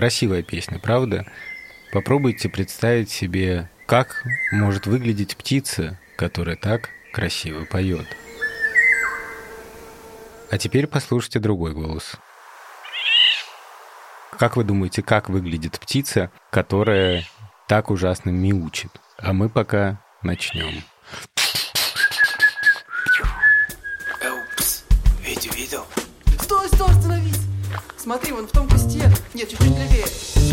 красивая песня, правда? Попробуйте представить себе, как может выглядеть птица, которая так красиво поет. А теперь послушайте другой голос. Как вы думаете, как выглядит птица, которая так ужасно мяучит? А мы пока начнем. Упс, Витя видел? Стой, остановись! Смотри, вон в том кусте. Нет, чуть-чуть левее.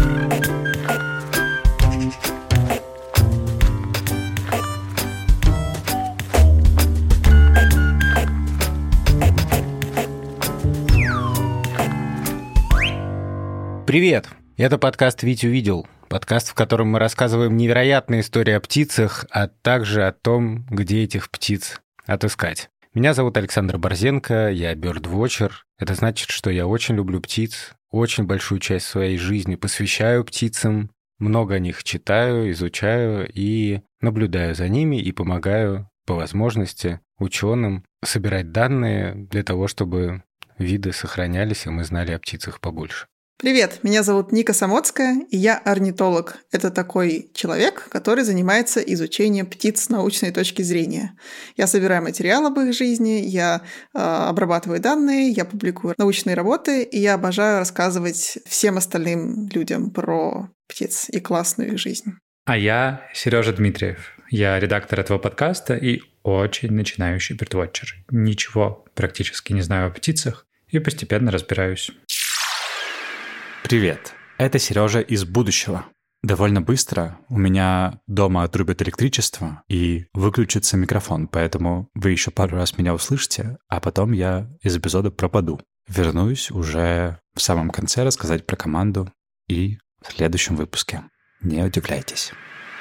Привет! Это подкаст «Витя увидел». Подкаст, в котором мы рассказываем невероятные истории о птицах, а также о том, где этих птиц отыскать. Меня зовут Александр Борзенко, я бёрдвотчер. Это значит, что я очень люблю птиц, очень большую часть своей жизни посвящаю птицам, много о них читаю, изучаю и наблюдаю за ними и помогаю, по возможности, ученым собирать данные для того, чтобы виды сохранялись, и мы знали о птицах побольше. Привет, меня зовут Ника Самоцкая, и я орнитолог. Это такой человек, который занимается изучением птиц с научной точки зрения. Я собираю материал об их жизни, я обрабатываю данные, я публикую научные работы, и я обожаю рассказывать всем остальным людям про птиц и классную их жизнь. А я Сережа Дмитриев. Я редактор этого подкаста и очень начинающий бёрдвотчер. Ничего практически не знаю о птицах и постепенно разбираюсь. Привет, это Сережа из будущего. Довольно быстро у меня дома отрубят электричество и выключится микрофон, поэтому вы еще пару раз меня услышите, а потом я из эпизода пропаду. Вернусь уже в самом конце рассказать про команду и в следующем выпуске. Не удивляйтесь.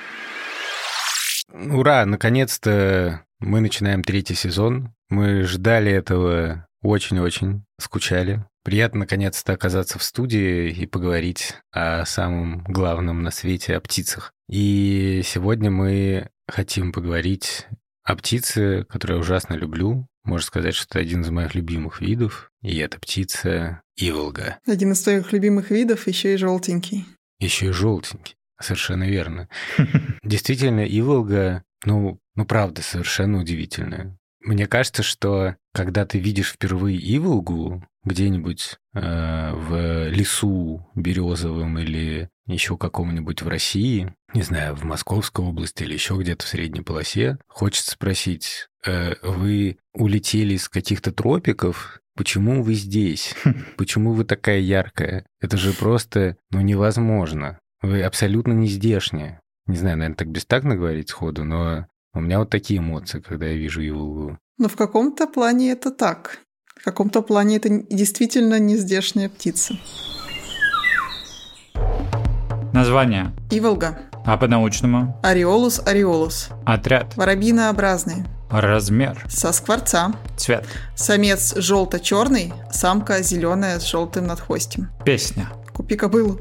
Ура! Наконец-то мы начинаем 3-й сезон. Мы ждали этого очень-очень, скучали. Приятно, наконец-то, оказаться в студии и поговорить о самом главном на свете, о птицах. И сегодня мы хотим поговорить о птице, которую я ужасно люблю. Можно сказать, что это один из моих любимых видов, и это птица иволга. Один из твоих любимых видов, еще и желтенький. Еще и желтенький, совершенно верно. Действительно, иволга, правда, совершенно удивительная. Мне кажется, что когда ты видишь впервые иволгу где-нибудь в лесу березовом или еще каком-нибудь в России, не знаю, в Московской области или еще где-то в средней полосе, хочется спросить, вы улетели из каких-то тропиков? Почему вы здесь? Почему вы такая яркая? Это же просто, невозможно. Вы абсолютно не здешняя. Не знаю, наверное, так бестактно говорить сходу, но у меня вот такие эмоции, когда я вижу иволгу. Но в каком-то плане это так. В каком-то плане это действительно не здешняя птица. Название. Иволга. А по-научному? Ареолус ареолус. Отряд. Воробьинообразный. Размер. Со скворца. Цвет. Самец желто-черный, самка зеленая с желтым надхвостьем. Песня. Купи кобылу.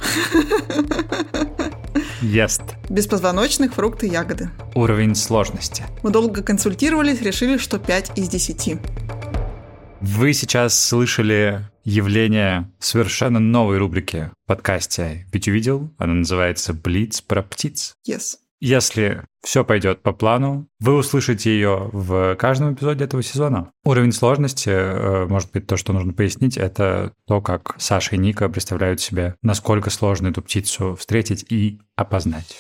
Ест. Беспозвоночных, фрукты, ягоды. Уровень сложности. Мы долго консультировались, решили, что 5 из 10. Вы сейчас слышали явление совершенно новой рубрики в подкасте «Ведь увидел». Она называется «Блиц про птиц». Yes. Если все пойдет по плану, вы услышите ее в каждом эпизоде этого сезона. Уровень сложности, может быть, то, что нужно пояснить, это то, как Саша и Ника представляют себе, насколько сложно эту птицу встретить и опознать.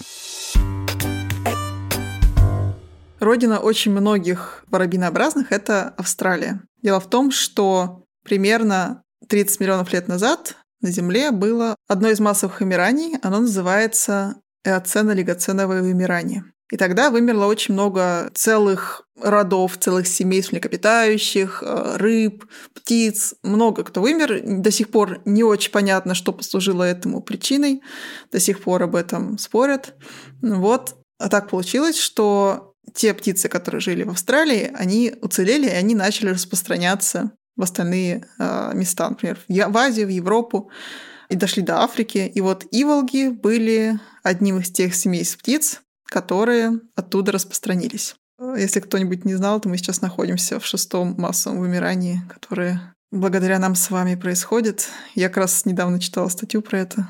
Родина очень многих воробьинообразных – это Австралия. Дело в том, что примерно 30 миллионов лет назад на Земле было одно из массовых вымираний. Оно называется эоцено-лигоценовое вымирание. И тогда вымерло очень много целых родов, целых семейств млекопитающих, рыб, птиц. Много кто вымер. До сих пор не очень понятно, что послужило этому причиной. До сих пор об этом спорят. А так получилось, что те птицы, которые жили в Австралии, они уцелели, и они начали распространяться в остальные места, например, в Азию, в Европу, и дошли до Африки. И вот иволги были одним из тех семейств птиц, которые оттуда распространились. Если кто-нибудь не знал, то мы сейчас находимся в 6-м массовом вымирании, которое благодаря нам с вами происходит. Я как раз недавно читала статью про это.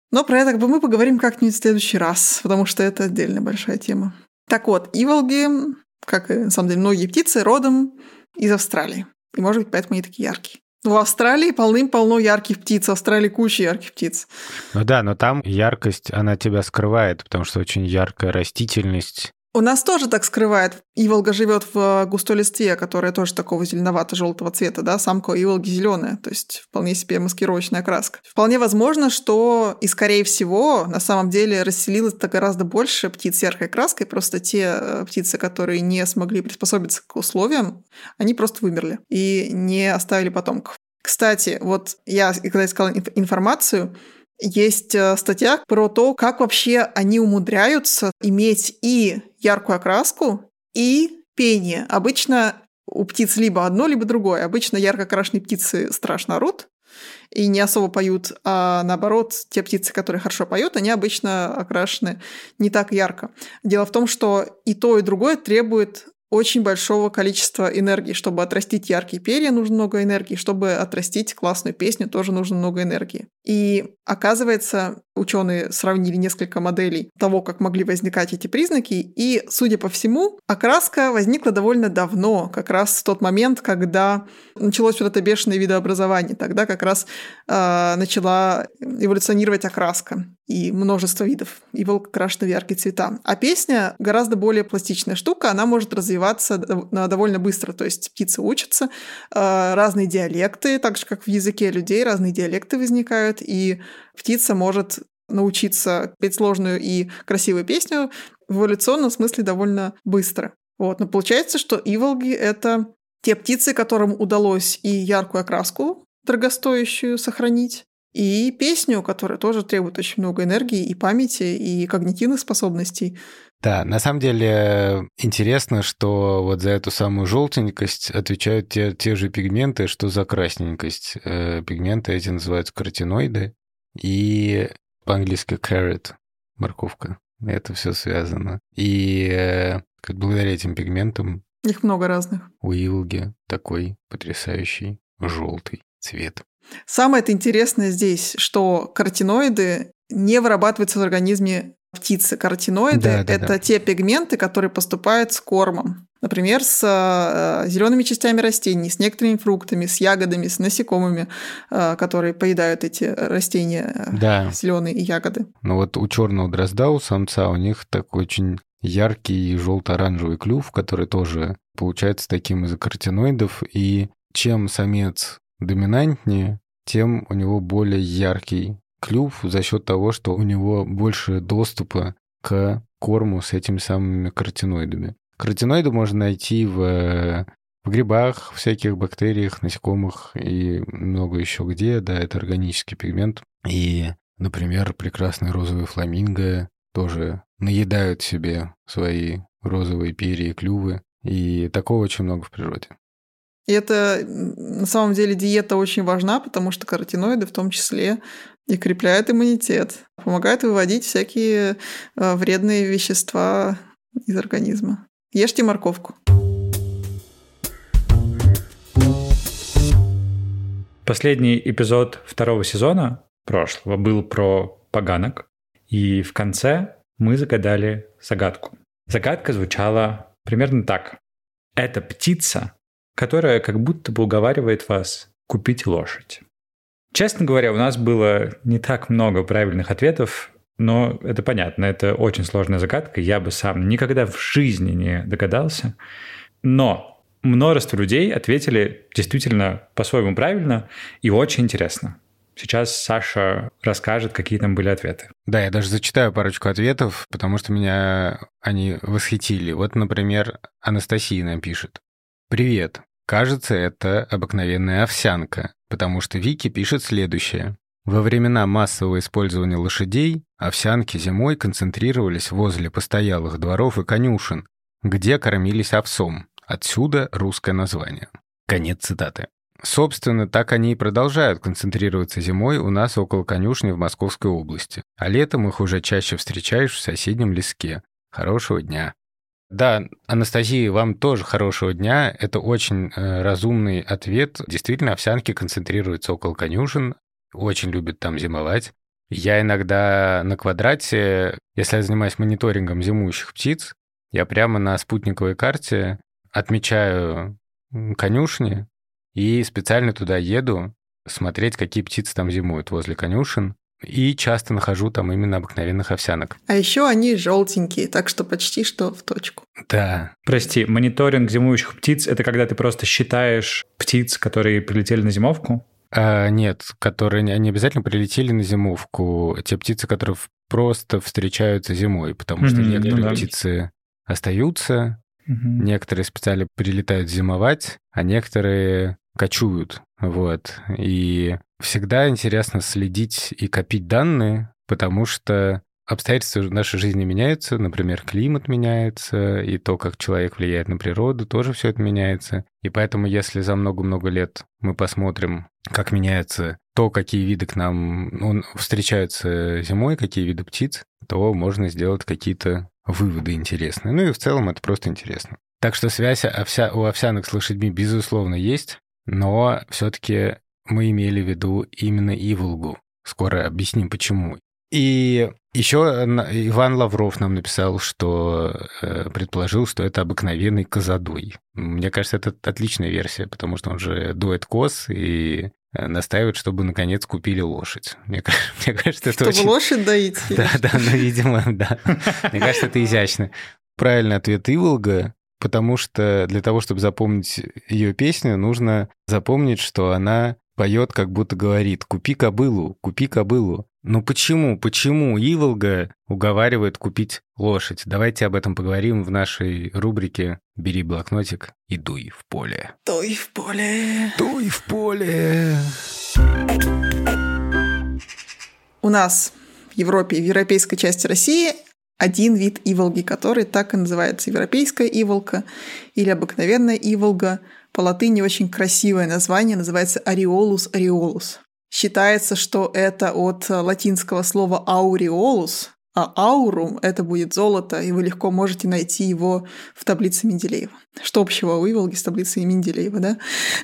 Но про это мы поговорим как-нибудь в следующий раз, потому что это отдельная большая тема. Так вот, иволги, как и, на самом деле, многие птицы, родом из Австралии. И, может быть, поэтому они такие яркие. В Австралии полным-полно ярких птиц. В Австралии куча ярких птиц. Ну да, но там яркость, она тебя скрывает, потому что очень яркая растительность. У нас тоже так скрывает. Иволга живет в густой листве, которая тоже такого зеленовато-желтого цвета, да, самка иволги зеленая, то есть вполне себе маскировочная краска. Вполне возможно, что и, скорее всего, на самом деле расселилось-то гораздо больше птиц с яркой краской, просто те птицы, которые не смогли приспособиться к условиям, они просто вымерли и не оставили потомков. Кстати, вот я, когда искала информацию, есть статья про то, как вообще они умудряются иметь и яркую окраску, и пение. Обычно у птиц либо одно, либо другое. Обычно ярко окрашенные птицы страшно орут и не особо поют, а наоборот, те птицы, которые хорошо поют, они обычно окрашены не так ярко. Дело в том, что и то, и другое требует очень большого количества энергии. Чтобы отрастить яркие перья, нужно много энергии. Чтобы отрастить классную песню, тоже нужно много энергии. И оказывается, ученые сравнили несколько моделей того, как могли возникать эти признаки, и, судя по всему, окраска возникла довольно давно, как раз в тот момент, когда началось вот это бешеное видообразование. Тогда как раз начала эволюционировать окраска и множество видов иволг окрашены в яркие цвета. А песня гораздо более пластичная штука, она может развиваться довольно быстро, то есть птицы учатся, разные диалекты, так же, как в языке людей, разные диалекты возникают, и птица может научиться петь сложную и красивую песню в эволюционном смысле довольно быстро. Вот. Но получается, что иволги — это те птицы, которым удалось и яркую окраску дорогостоящую сохранить, и песню, которая тоже требует очень много энергии и памяти, и когнитивных способностей. Да, на самом деле интересно, что вот за эту самую желтенькость отвечают те же пигменты, что за красненькость. Пигменты эти называются каротиноиды, и по-английски carrot, морковка. Это все связано. И благодаря этим пигментам их много разных. У иволги такой потрясающий желтый цвет. Самое-то интересное здесь, что каротиноиды не вырабатываются в организме птицы. Каротиноиды — это те пигменты, которые поступают с кормом. Например, с зелеными частями растений, с некоторыми фруктами, с ягодами, с насекомыми, которые поедают эти растения, зеленые и ягоды. Ну вот у черного дрозда, у самца, у них такой очень яркий желто-оранжевый клюв, который тоже получается таким из-за каротиноидов. И чем самец доминантнее, тем у него более яркий клюв за счет того, что у него больше доступа к корму с этими самыми каротиноидами. Каротиноиды можно найти в грибах, всяких бактериях, насекомых и много еще где. Да, это органический пигмент. И, например, прекрасные розовые фламинго тоже наедают себе свои розовые перья и клювы. И такого очень много в природе. И это, на самом деле, диета очень важна, потому что каротиноиды в том числе и крепляют иммунитет, помогают выводить всякие вредные вещества из организма. Ешьте морковку. Последний эпизод второго сезона прошлого был про поганок, и в конце мы загадали загадку. Загадка звучала примерно так. Это птица, которая как будто бы уговаривает вас купить лошадь. Честно говоря, у нас было не так много правильных ответов, но это понятно, это очень сложная загадка, я бы сам никогда в жизни не догадался. Но множество людей ответили действительно по-своему правильно и очень интересно. Сейчас Саша расскажет, какие там были ответы. Да, я даже зачитаю парочку ответов, потому что меня они восхитили. Вот, например, Анастасия нам пишет. «Привет. Кажется, это обыкновенная овсянка, потому что Вики пишет следующее. Во времена массового использования лошадей овсянки зимой концентрировались возле постоялых дворов и конюшен, где кормились овсом. Отсюда русское название». Конец цитаты. Собственно, так они и продолжают концентрироваться зимой у нас около конюшни в Московской области, а летом их уже чаще встречаешь в соседнем леске. Хорошего дня. Да, Анастасия, вам тоже хорошего дня. Это очень разумный ответ. Действительно, овсянки концентрируются около конюшен, очень любят там зимовать. Я иногда на квадрате, если я занимаюсь мониторингом зимующих птиц, я прямо на спутниковой карте отмечаю конюшни и специально туда еду смотреть, какие птицы там зимуют возле конюшен. И часто нахожу там именно обыкновенных овсянок. А еще они желтенькие, так что почти что в точку. Да. Прости, мониторинг зимующих птиц – это когда ты просто считаешь птиц, которые прилетели на зимовку? Нет, которые не обязательно прилетели на зимовку. Те птицы, которые просто встречаются зимой, потому что некоторые птицы остаются, некоторые специально прилетают зимовать, а некоторые кочуют. Вот. И всегда интересно следить и копить данные, потому что обстоятельства нашей жизни меняются, например, климат меняется, и то, как человек влияет на природу, тоже все это меняется. И поэтому, если за много-много лет мы посмотрим, как меняется то, какие виды к нам встречаются зимой, какие виды птиц, то можно сделать какие-то выводы интересные. Ну и в целом это просто интересно. Так что связь у овсянок с лошадьми, безусловно, есть, но все-таки мы имели в виду именно иволгу. Скоро объясним, почему. И еще Иван Лавров нам написал, что предположил, что это обыкновенный козадой. Мне кажется, это отличная версия, потому что он же доет коз и настаивает, чтобы, наконец, купили лошадь. Мне кажется, это Чтобы лошадь доить? Да, ну, видимо, да. Мне кажется, это изящно. Правильный ответ — иволга, потому что для того, чтобы запомнить ее песню, нужно запомнить, что она поет, как будто говорит: «Купи кобылу, купи кобылу». Ну почему иволга уговаривает купить лошадь? Давайте об этом поговорим в нашей рубрике «Бери блокнотик и дуй в поле». Дуй в поле. Дуй в поле. У нас в Европе, в европейской части России один вид иволги, который так и называется: европейская иволга или обыкновенная иволга. По латыни очень красивое название, называется Areolus areolus. Считается, что это от латинского слова aureolus, а aurum — это будет золото, и вы легко можете найти его в таблице Менделеева. Что общего у иволги с таблицей Менделеева, да?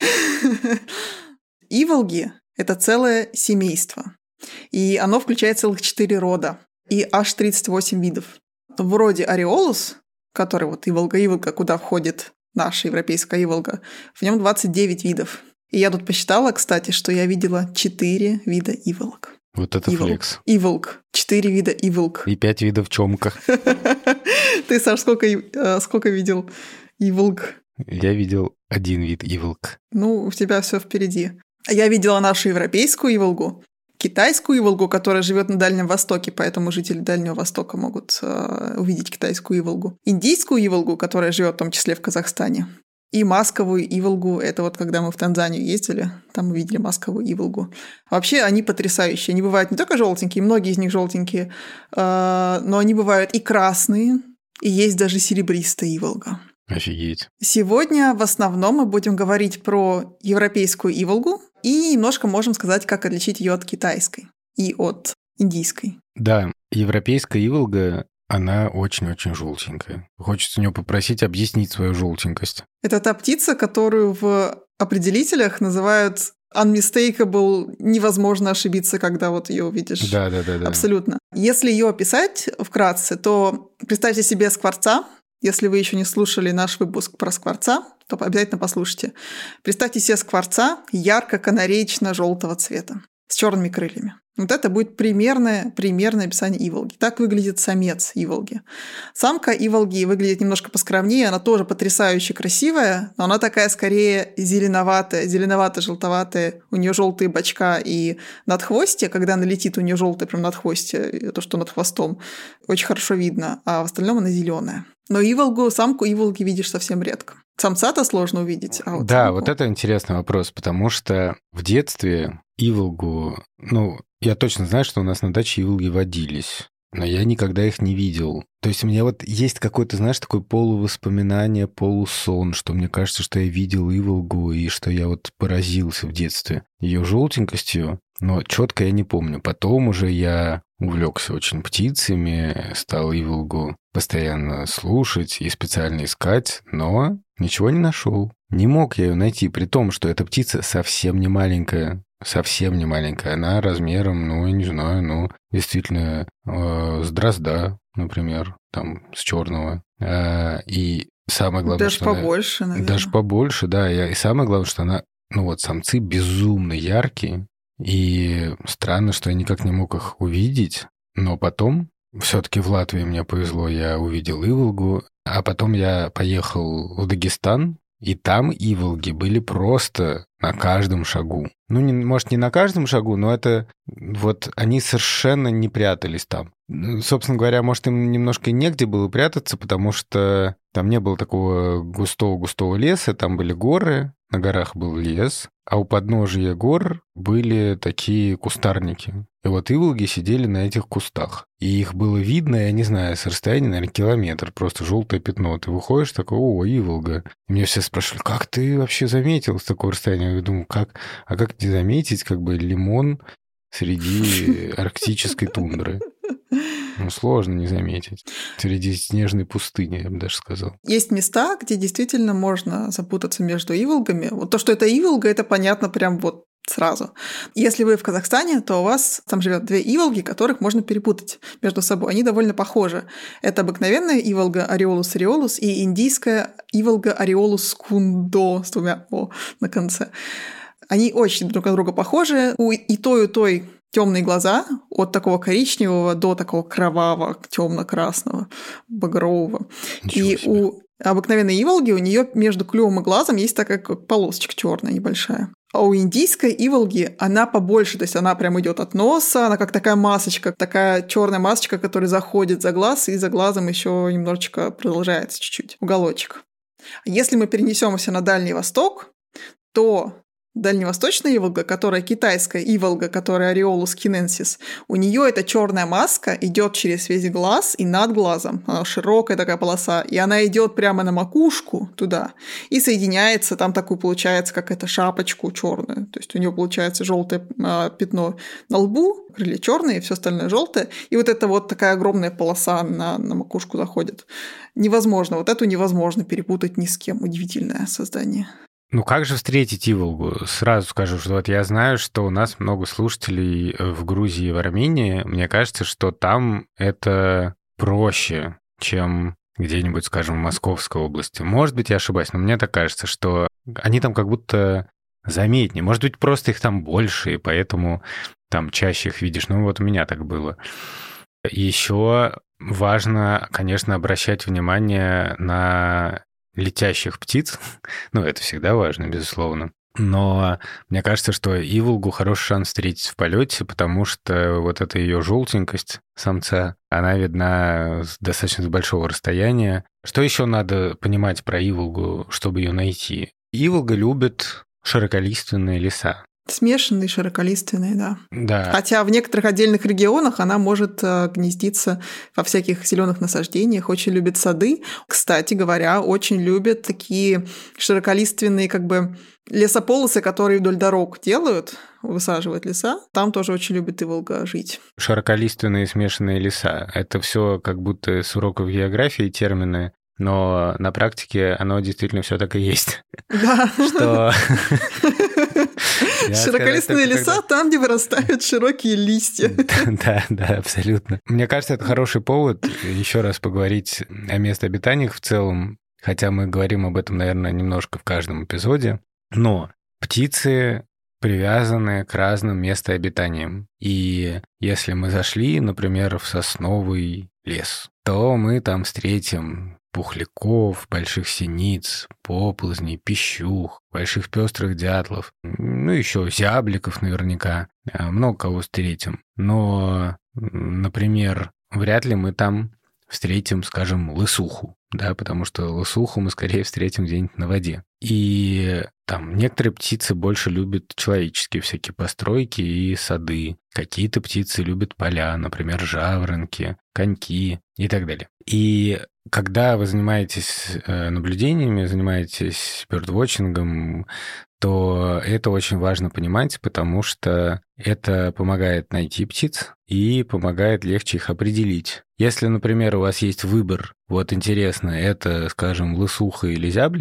Иволги — это целое семейство, и оно включает целых 4 рода и аж 38 видов. В роде Areolus, который вот иволга, куда входит наша европейская иволга, в нем 29 видов. И я тут посчитала, кстати, что я видела 4 вида иволг. Вот это флекс. Иволг. 4 вида иволг. И 5 видов чомка. Ты, Саш, сколько видел иволг? Я видел 1 вид иволг. Ну, у тебя все впереди. Я видела нашу европейскую иволгу, китайскую иволгу, которая живет на Дальнем Востоке, поэтому жители Дальнего Востока могут увидеть китайскую иволгу. Индийскую иволгу, которая живет в том числе в Казахстане. И масковую иволгу. Это вот когда мы в Танзанию ездили, там мы видели масковую иволгу. Вообще они потрясающие. Они бывают не только желтенькие, многие из них желтенькие, но они бывают и красные, и есть даже серебристая иволга. Офигеть. Сегодня в основном мы будем говорить про европейскую иволгу и немножко можем сказать, как отличить ее от китайской и от индийской. Да, европейская иволга, она очень-очень желтенькая. Хочется у нее попросить объяснить свою желтенькость. Это та птица, которую в определителях называют unmistakable, невозможно ошибиться, когда вот ее увидишь. Да. Абсолютно. Если ее описать вкратце, то представьте себе скворца. Если вы еще не слушали наш выпуск про скворца, то обязательно послушайте. Представьте себе скворца ярко-канареечно-желтого цвета с черными крыльями. Вот это будет примерное описание иволги. Так выглядит самец иволги. Самка иволги выглядит немножко поскромнее, она тоже потрясающе красивая, но она такая скорее зеленоватая, зеленовато-желтоватая. У нее желтые бочка и надхвостье, когда она летит, у нее желтое прям надхвостье, то, что над хвостом, очень хорошо видно, а в остальном она зеленая. Но самку иволги видишь совсем редко. Самца-то сложно увидеть. А вот да, самку... вот это интересный вопрос, потому что в детстве иволгу, я точно знаю, что у нас на даче иволги водились, но я никогда их не видел. То есть у меня вот есть какое-то, знаешь, такое полувоспоминание, полусон, что мне кажется, что я видел иволгу и что я вот поразился в детстве ее желтенькостью, но четко я не помню. Потом уже я увлекся очень птицами, стал иволгу постоянно слушать и специально искать, но ничего не нашел. Не мог я ее найти, при том, что эта птица совсем не маленькая, совсем не маленькая. Она размером, ну, я не знаю, действительно, с дрозда, например, там, с черного. И самое главное, даже побольше, наверное. Даже побольше, да. И самое главное, что она, самцы безумно яркие. И странно, что я никак не мог их увидеть. Но потом, все-таки в Латвии мне повезло, я увидел иволгу. А потом я поехал в Дагестан, и там иволги были просто на каждом шагу. Может, не на каждом шагу, но это они совершенно не прятались там. Собственно говоря, может, им немножко и негде было прятаться, потому что там не было такого густого леса, там были горы, на горах был лес, а у подножия гор были такие кустарники. И иволги сидели на этих кустах. И их было видно, я не знаю, с расстояния, наверное, километр, просто желтое пятно. Ты выходишь, такой, иволга. И меня все спрашивали, как ты вообще заметил с такого расстояния? Я думаю, как не заметить, лимон среди арктической тундры? Сложно не заметить. Среди снежной пустыни, я бы даже сказал. Есть места, где действительно можно запутаться между иволгами. То, что это иволга, это понятно прям сразу. Если вы в Казахстане, то у вас там живет 2 иволги, которых можно перепутать между собой. Они довольно похожи. Это обыкновенная иволга Ареолус ареолус и индийская иволга Ареолус кундо с 2 «о» на конце. Они очень друг на друга похожи. И той темные глаза, от такого коричневого до такого кровавого, темно-красного, багрового. И у обыкновенной иволги у нее между клювом и глазом есть такая как полосочка черная небольшая. А у индийской иволги она побольше, то есть она прям идет от носа, она как такая масочка, такая черная масочка, которая заходит за глаз, и за глазом еще немножечко продолжается чуть-чуть уголочек. Если мы перенесемся на Дальний Восток, то дальневосточная иволга, которая китайская иволга, которая Ареолус киненсис, у нее эта черная маска идет через весь глаз и над глазом. Она широкая такая полоса, и она идет прямо на макушку туда и соединяется, там такую получается, как это шапочку черную. То есть у нее получается желтое пятно на лбу, крылья черные, все остальное желтое, и это такая огромная полоса на макушку заходит. Невозможно, эту невозможно перепутать ни с кем. Удивительное создание. Как же встретить иволгу? Сразу скажу, что я знаю, что у нас много слушателей в Грузии и в Армении. Мне кажется, что там это проще, чем где-нибудь, скажем, в Московской области. Может быть, я ошибаюсь, но мне так кажется, что они там как будто заметнее. Может быть, просто их там больше, и поэтому там чаще их видишь. У меня так было. Еще важно, конечно, обращать внимание на летящих птиц. Это всегда важно, безусловно. Но мне кажется, что иволгу хороший шанс встретить в полете, потому что эта ее желтенькость самца, она видна с достаточно большого расстояния. Что еще надо понимать про иволгу, чтобы ее найти? Иволга любит широколиственные леса. Смешанные, широколиственные, да. Да. Хотя в некоторых отдельных регионах она может гнездиться во всяких зеленых насаждениях, очень любит сады. Кстати говоря, очень любят такие широколиственные лесополосы, которые вдоль дорог делают, высаживают леса. Там тоже очень любит иволга жить. Широколиственные смешанные леса. Это все как будто с уроков географии термины. Но на практике оно действительно все так и есть. Да. Что... Широколиственные леса там, где вырастают широкие листья. Да, абсолютно. Мне кажется, это хороший повод еще раз поговорить о местообитаниях в целом, хотя мы говорим об этом, наверное, немножко в каждом эпизоде. Но птицы привязаны к разным местообитаниям. И если мы зашли, например, в сосновый лес, то мы там встретим пухляков, больших синиц, поползней, пищух, больших пестрых дятлов, еще зябликов наверняка, много кого встретим. Но, например, вряд ли мы там встретим, скажем, лысуху, да, потому что лысуху мы скорее встретим где-нибудь на воде. И там некоторые птицы больше любят человеческие всякие постройки и сады. Какие-то птицы любят поля, например, жаворонки, коньки и так далее. И когда вы занимаетесь наблюдениями, занимаетесь бёрдвотчингом, то это очень важно понимать, потому что это помогает найти птиц и помогает легче их определить. Если, например, у вас есть выбор, интересно, это, скажем, лысуха или зяблик,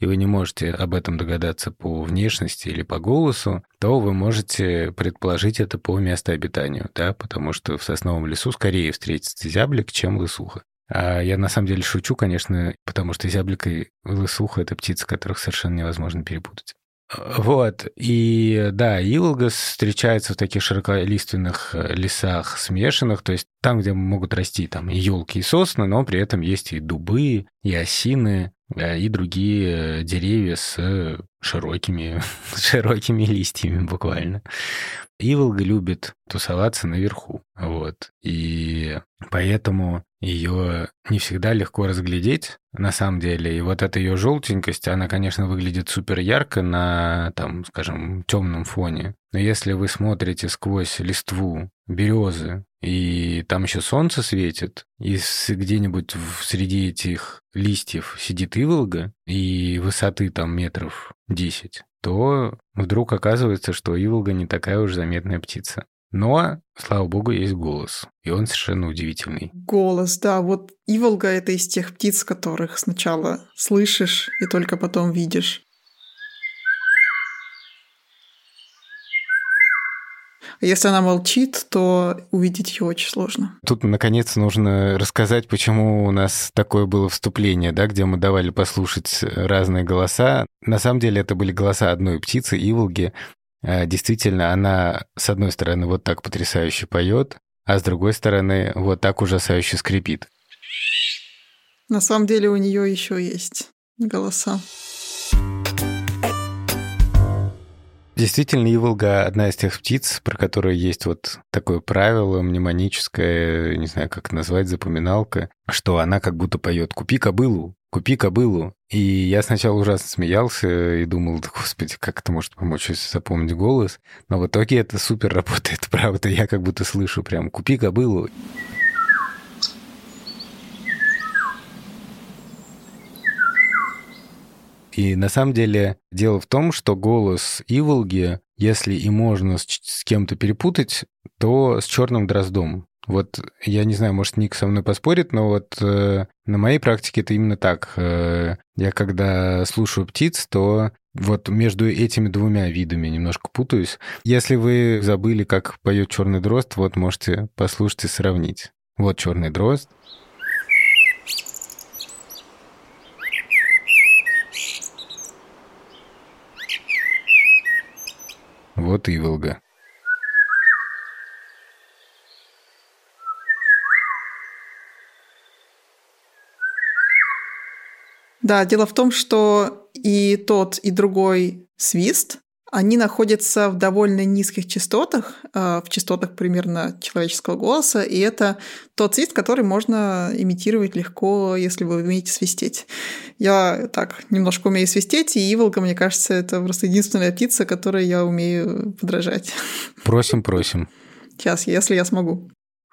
и вы не можете об этом догадаться по внешности или по голосу, то вы можете предположить это по местообитанию, да, потому что в сосновом лесу скорее встретится зяблик, чем лысуха. А я на самом деле шучу, конечно, потому что зяблик и лысуха — это птицы, которых совершенно невозможно перепутать. Вот, и да, иволга встречается в таких широколиственных лесах смешанных, то есть там, где могут расти там и елки, и сосны, но при этом есть и дубы, и осины, и другие деревья с широкими листьями буквально. Иволга любит тусоваться наверху, вот, и поэтому ее не всегда легко разглядеть, на самом деле. И вот эта ее желтенькость, она, конечно, выглядит супер ярко на, там, скажем, темном фоне. Но если вы смотрите сквозь листву березы, и там еще солнце светит, и где-нибудь среди этих листьев сидит иволга, и высоты там метров 10, то вдруг оказывается, что иволга не такая уж заметная птица. Но, слава богу, есть голос, и он совершенно удивительный. Голос, да. Вот иволга — это из тех птиц, которых сначала слышишь и только потом видишь. Если она молчит, то увидеть ее очень сложно. Тут, наконец, нужно рассказать, почему у нас такое было вступление, да, где мы давали послушать разные голоса. На самом деле это были голоса одной птицы, иволги. Действительно, она, с одной стороны, вот так потрясающе поет, а с другой стороны, вот так ужасающе скрипит. На самом деле у нее еще есть голоса. Действительно, иволга — одна из тех птиц, про которую есть вот такое правило мнемоническое, не знаю, как назвать, запоминалка, что она как будто поет «Купи кобылу, купи кобылу». И я сначала ужасно смеялся и думал, да, господи, как это может помочь, если запомнить голос. Но в итоге это супер работает, правда. Я как будто слышу прям «Купи кобылу». И на самом деле дело в том, что голос иволги, если и можно с кем-то перепутать, то с черным дроздом. Вот я не знаю, может, Ник со мной поспорит, но вот на моей практике это именно так. Я когда слушаю птиц, то вот между этими двумя видами немножко путаюсь. Если вы забыли, как поет черный дрозд, вот можете послушать и сравнить. Вот черный дрозд. Вот иволга. Да, дело в том, что и тот, и другой свист, они находятся в довольно низких частотах, в частотах примерно человеческого голоса, и это тот свист, который можно имитировать легко, если вы умеете свистеть. Я так немножко умею свистеть, и иволга, мне кажется, это просто единственная птица, которой я умею подражать. Просим. Сейчас, если я смогу.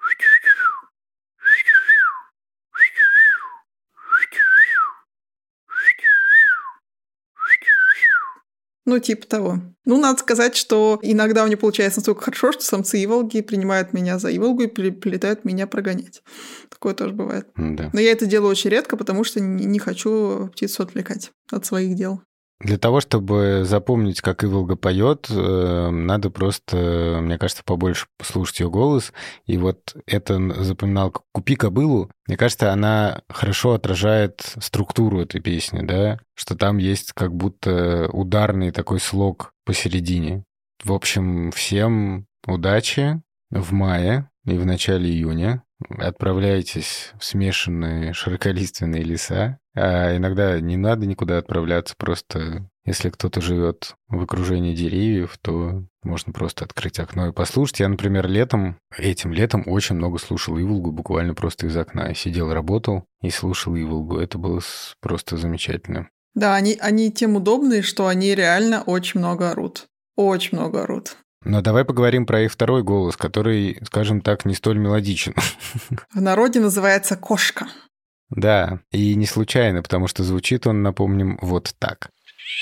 Ну, типа того. Ну, надо сказать, что иногда у меня получается настолько хорошо, что самцы иволги принимают меня за иволгу и прилетают меня прогонять. Такое тоже бывает. Да. Но я это делаю очень редко, потому что не хочу птицу отвлекать от своих дел. Для того, чтобы запомнить, как иволга поет, надо просто, мне кажется, побольше послушать ее голос. И вот это запоминалка «Купи кобылу», мне кажется, она хорошо отражает структуру этой песни, да, что там есть как будто ударный такой слог посередине. В общем, всем удачи в мае и в начале июня. Отправляйтесь в смешанные широколиственные леса. А иногда не надо никуда отправляться, просто если кто-то живет в окружении деревьев, то можно просто открыть окно и послушать. Я, например, этим летом очень много слушал иволгу буквально просто из окна. Я сидел, работал и слушал иволгу. Это было просто замечательно. Да, они тем удобные, что они реально очень много орут. Очень много орут. Но давай поговорим про их второй голос, который, скажем так, не столь мелодичен. В народе называется кошка. Да, и не случайно, потому что звучит он, напомним, вот так.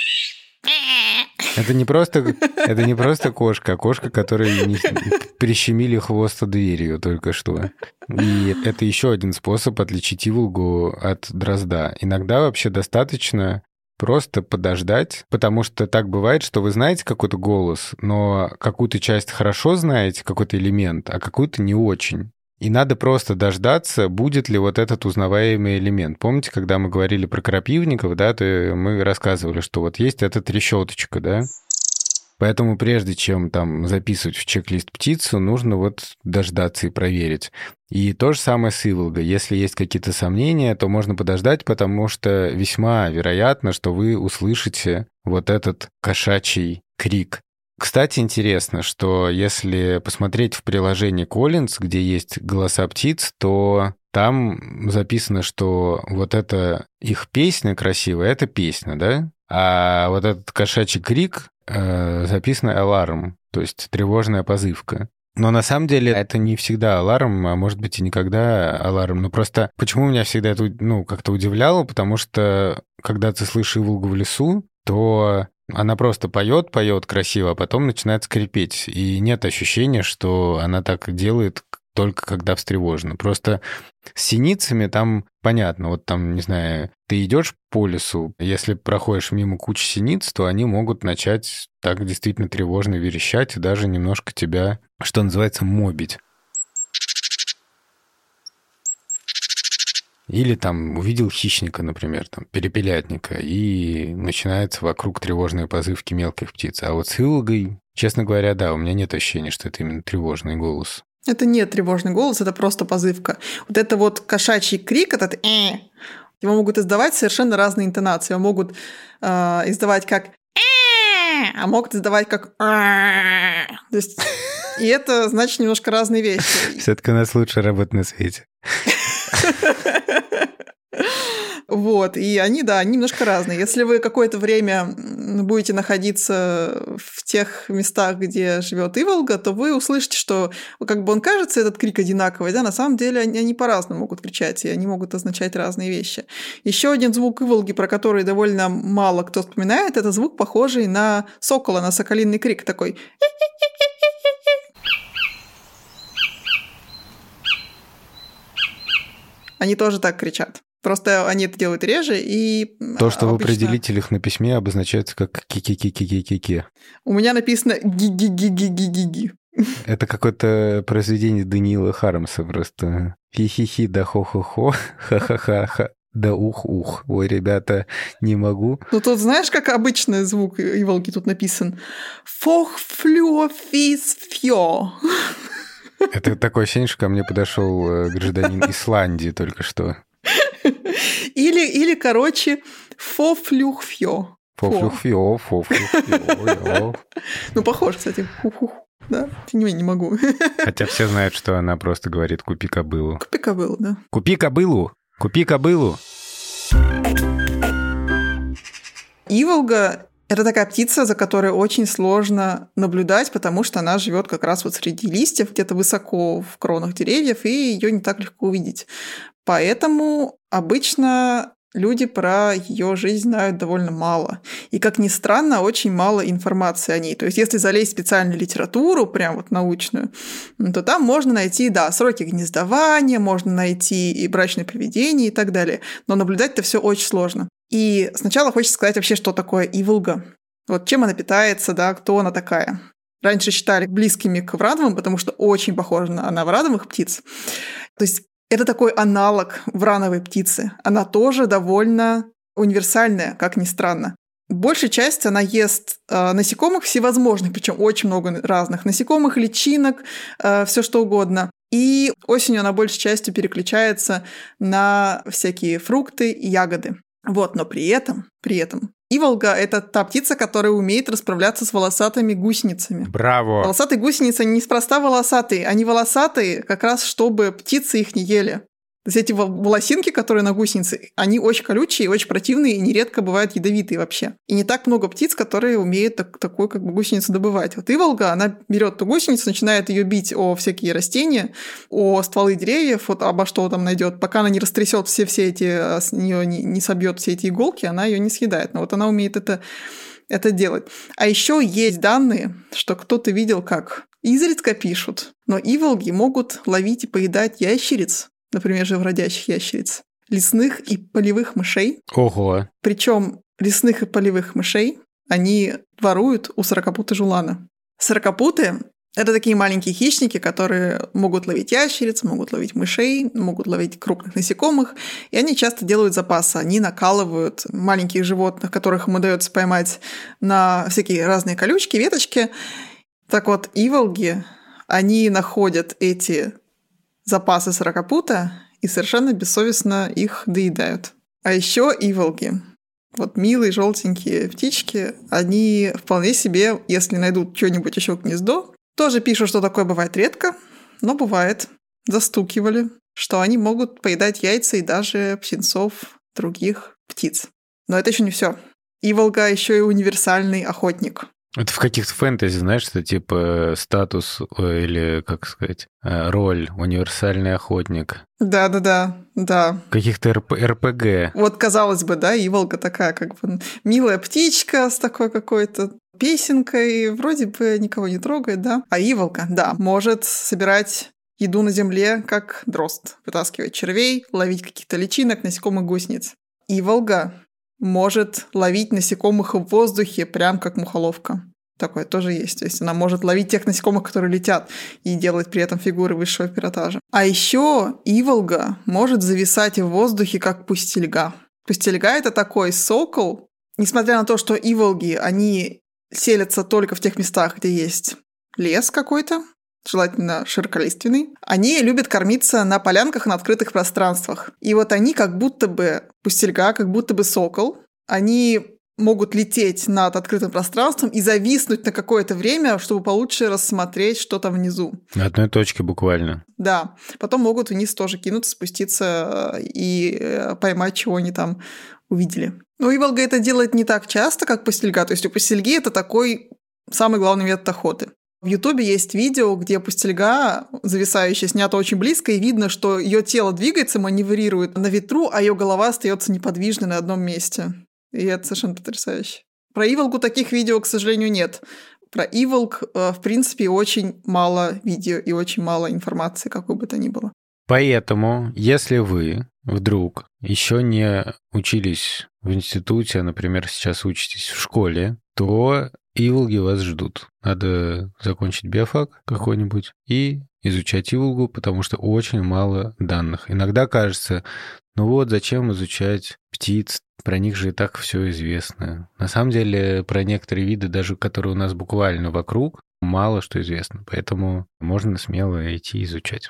Это не просто кошка, а кошка, которой прищемили хвост дверью только что. И это еще один способ отличить иволгу от дрозда. Иногда вообще достаточно просто подождать, потому что так бывает, что вы знаете какой-то голос, но какую-то часть хорошо знаете, какой-то элемент, а какую-то не очень. И надо просто дождаться, будет ли вот этот узнаваемый элемент. Помните, когда мы говорили про крапивников, да, то мы рассказывали, что вот есть эта трещоточка, да? Поэтому прежде чем там записывать в чек-лист птицу, нужно вот дождаться и проверить. И то же самое с иволгой. Если есть какие-то сомнения, то можно подождать, потому что весьма вероятно, что вы услышите вот этот кошачий крик. Кстати, интересно, что если посмотреть в приложении Collins, где есть голоса птиц, то там записано, что вот эта их песня красивая, это песня, да? А вот этот кошачий крик записано аларм, то есть тревожная позывка. Но на самом деле это не всегда аларм, а может быть и никогда аларм. Ну просто почему меня всегда это как-то удивляло, потому что когда ты слышишь иволгу в лесу, то она просто поет красиво, а потом начинает скрипеть. И нет ощущения, что она так делает только когда встревожена. Просто с синицами там понятно. Вот там, не знаю, ты идешь по лесу, если проходишь мимо кучи синиц, то они могут начать так действительно тревожно верещать и даже немножко тебя, что называется, мобить. Или там увидел хищника, например, там, перепелятника, и начинается вокруг тревожные позывки мелких птиц. А вот с иволгой, честно говоря, да, у меня нет ощущения, что это именно тревожный голос. Это не тревожный голос, это просто позывка. Вот это вот кошачий крик, этот его могут издавать совершенно разные интонации. Его могут издавать как а могут издавать как то есть, и это значит немножко разные вещи. Все-таки у нас лучшая работа на свете. Вот, и они немножко разные. Если вы какое-то время будете находиться в тех местах, где живет иволга, то вы услышите, что как бы он кажется, этот крик одинаковый, да, на самом деле они по-разному могут кричать, и они могут означать разные вещи. Еще один звук иволги, про который довольно мало кто вспоминает, это звук, похожий на сокола, на соколиный крик такой. Они тоже так кричат. Просто они это делают реже, и то, что в определителях на письме обозначается как ки-ки-ки-ки-ки-ки. У меня написано ги-ги-ги-ги-ги-ги-ги. Это какое-то произведение Даниила Хармса просто. Хи-хи-хи, да хо-хо-хо, ха-ха-ха-ха, да ух-ух. Ой, ребята, не могу. Ну тут знаешь, как обычный звук иволги тут написан? Фох-флё-фис-фё. Это такое ощущение, что ко мне подошел гражданин Исландии только что. Или, короче, фо-флюх-фьё. Фо-флюх-фьё, фо-флюх-фьё. Ну, похож, кстати. Да, тем не менее, не могу. Хотя все знают, что она просто говорит «купи кобылу». Купи кобылу, да. Купи кобылу! Купи кобылу! Иволга — это такая птица, за которой очень сложно наблюдать, потому что она живет как раз вот среди листьев, где-то высоко в кронах деревьев, и ее не так легко увидеть. Поэтому обычно люди про ее жизнь знают довольно мало. И, как ни странно, очень мало информации о ней. То есть, если залезть в специальную литературу, прям вот научную, то там можно найти, сроки гнездования, можно найти и брачное поведение и так далее. Но наблюдать-то все очень сложно. И сначала хочется сказать вообще, что такое иволга. Вот чем она питается, кто она такая. Раньше считали близкими к врадовым, потому что очень похожа на врадовых птиц. То есть это такой аналог врановой птицы. Она тоже довольно универсальная, как ни странно. Большая часть она ест насекомых всевозможных, причем очень много разных насекомых, личинок, все что угодно. И осенью она большей частью переключается на всякие фрукты и ягоды. Вот, но при этом иволга — это та птица, которая умеет расправляться с волосатыми гусеницами. Браво! Волосатые гусеницы неспроста волосатые. Они волосатые как раз, чтобы птицы их не ели. То есть эти волосинки, которые на гусенице, они очень колючие, очень противные и нередко бывают ядовитые вообще. И не так много птиц, которые умеют такую гусеницу добывать. Вот иволга, она берет эту гусеницу, начинает ее бить о всякие растения, о стволы деревьев, вот обо что там найдет. Пока она не растрясет все эти, с нее не собьет все эти иголки, она ее не съедает. Но вот она умеет это делать. А еще есть данные, что кто-то видел, как изредка пишут, но иволги могут ловить и поедать ящериц, например, живородящих ящериц, лесных и полевых мышей. Ого! Причем лесных и полевых мышей. Они воруют у сорокопуты жулана. Сорокопуты — это такие маленькие хищники, которые могут ловить ящериц, могут ловить мышей, могут ловить крупных насекомых, и они часто делают запасы. Они накалывают маленьких животных, которых им удается поймать, на всякие разные колючки, веточки. Так вот, иволги, они находят эти запасы сорокопута и совершенно бессовестно их доедают. А еще иволги, вот милые желтенькие птички, они вполне себе, если найдут что-нибудь еще гнездо, тоже пишут, что такое бывает редко, но бывает. Застукивали, что они могут поедать яйца и даже птенцов других птиц. Но это еще не все. Иволга еще и универсальный охотник. Это в каких-то фэнтези, знаешь, что типа статус или, как сказать, роль универсальный охотник. Да. В каких-то РПГ. Вот, казалось бы, да, иволга такая как бы милая птичка с такой какой-то песенкой, вроде бы никого не трогает, да. А иволга, да, может собирать еду на земле, как дрозд, вытаскивать червей, ловить каких-то личинок, насекомых, гусениц. Иволга может ловить насекомых в воздухе, прям как мухоловка. Такое тоже есть. То есть она может ловить тех насекомых, которые летят, и делать при этом фигуры высшего пилотажа. А еще иволга может зависать в воздухе, как пустельга. Пустельга — это такой сокол. Несмотря на то, что иволги, они селятся только в тех местах, где есть лес какой-то, желательно широколиственный, они любят кормиться на полянках, на открытых пространствах. И вот они как будто бы пустельга, как будто бы сокол, они могут лететь над открытым пространством и зависнуть на какое-то время, чтобы получше рассмотреть, что там внизу. На одной точке буквально. Да. Потом могут вниз тоже кинуться, спуститься и поймать, чего они там увидели. Но иволга это делает не так часто, как пустельга. То есть у пустельги это такой самый главный метод охоты. В Ютубе есть видео, где пустельга, зависающая, снята очень близко, и видно, что ее тело двигается, маневрирует на ветру, а ее голова остается неподвижной на одном месте. И это совершенно потрясающе. Про иволгу таких видео, к сожалению, нет. Про иволг, в принципе, очень мало видео и очень мало информации, какой бы то ни было. Поэтому, если вы вдруг еще не учились в институте, а, например, сейчас учитесь в школе, то иволги вас ждут. Надо закончить биофак какой-нибудь и изучать иволгу, потому что очень мало данных. Иногда кажется, ну вот, зачем изучать птиц, про них же и так все известно. На самом деле, про некоторые виды, даже которые у нас буквально вокруг, мало что известно. Поэтому можно смело идти изучать.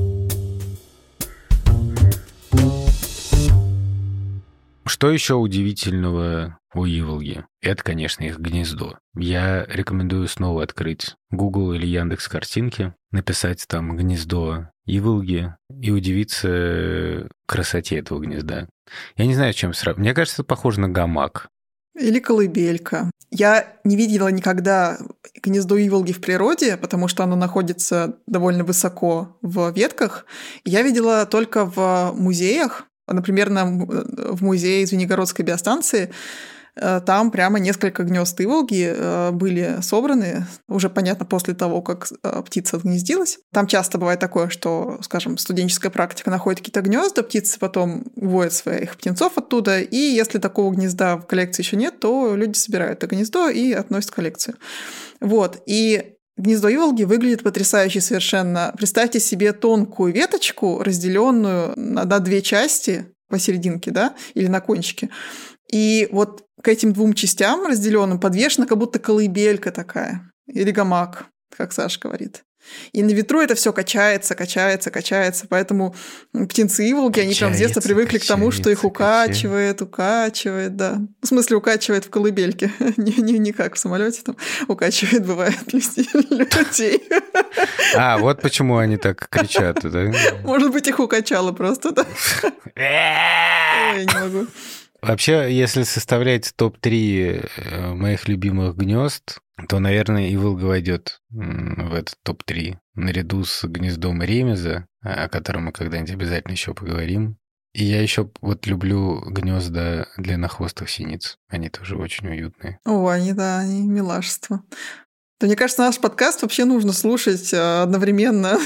Что еще удивительного у иволги? Это, конечно, их гнездо. Я рекомендую снова открыть Google или Яндекс.Картинки, написать там гнездо иволги и удивиться красоте этого гнезда. Я не знаю, с чем сравнивать. Мне кажется, это похоже на гамак. Или колыбелька. Я не видела никогда гнездо иволги в природе, потому что оно находится довольно высоко в ветках. Я видела только в музеях. Например, в музее Звенигородской биостанции там прямо несколько гнезд иволги были собраны, уже, понятно, после того, как птица отгнездилась. Там часто бывает такое, что, скажем, студенческая практика находит какие-то гнезда, птицы потом выводят своих птенцов оттуда, и если такого гнезда в коллекции еще нет, то люди собирают это гнездо и относят в коллекцию. Вот. И гнездо иволги выглядит потрясающе совершенно. Представьте себе тонкую веточку, разделенную на две части посерединке, да, или на кончике. И вот к этим двум частям разделенным подвешена как будто колыбелька такая, или гамак, как Саша говорит. И на ветру это все качается, поэтому птенцы иволги, они прям с детства привыкли к тому, что их укачивает, да. В смысле, укачивает в колыбельке, не как в самолете там укачивает, бывает, людей. А, вот почему они так кричат, да? Может быть, их укачало просто, да? Ой, не могу. Вообще, если составлять топ-3 моих любимых гнезд, то, наверное, иволга войдет в этот топ-3 наряду с гнездом ремеза, о котором мы когда-нибудь обязательно еще поговорим. И я еще вот люблю гнезда длиннохвостых синиц. Они тоже очень уютные. О, они милашество. Да, мне кажется, наш подкаст вообще нужно слушать одновременно,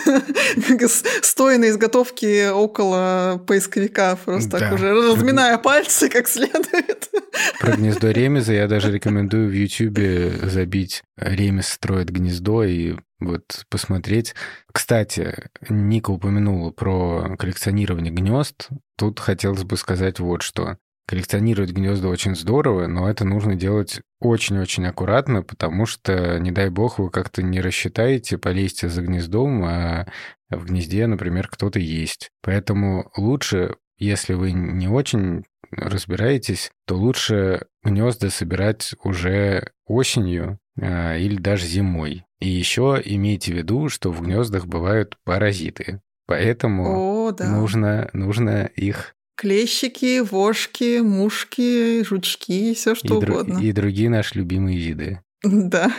стоя на изготовке около поисковика, просто так уже разминая пальцы как следует. Про гнездо Ремеза я даже рекомендую в Ютьюбе забить «Ремез строит гнездо» и вот посмотреть. Кстати, Ника упомянула про коллекционирование гнезд. Тут хотелось бы сказать вот что. Коллекционировать гнезда очень здорово, но это нужно делать очень-очень аккуратно, потому что, не дай бог, вы как-то не рассчитаете, полезете за гнездом, а в гнезде, например, кто-то есть. Поэтому лучше, если вы не очень разбираетесь, то лучше гнезда собирать уже осенью или даже зимой. И еще имейте в виду, что в гнездах бывают паразиты, поэтому нужно их... Клещики, вошки, мушки, жучки, все что угодно. И другие наши любимые виды. Да.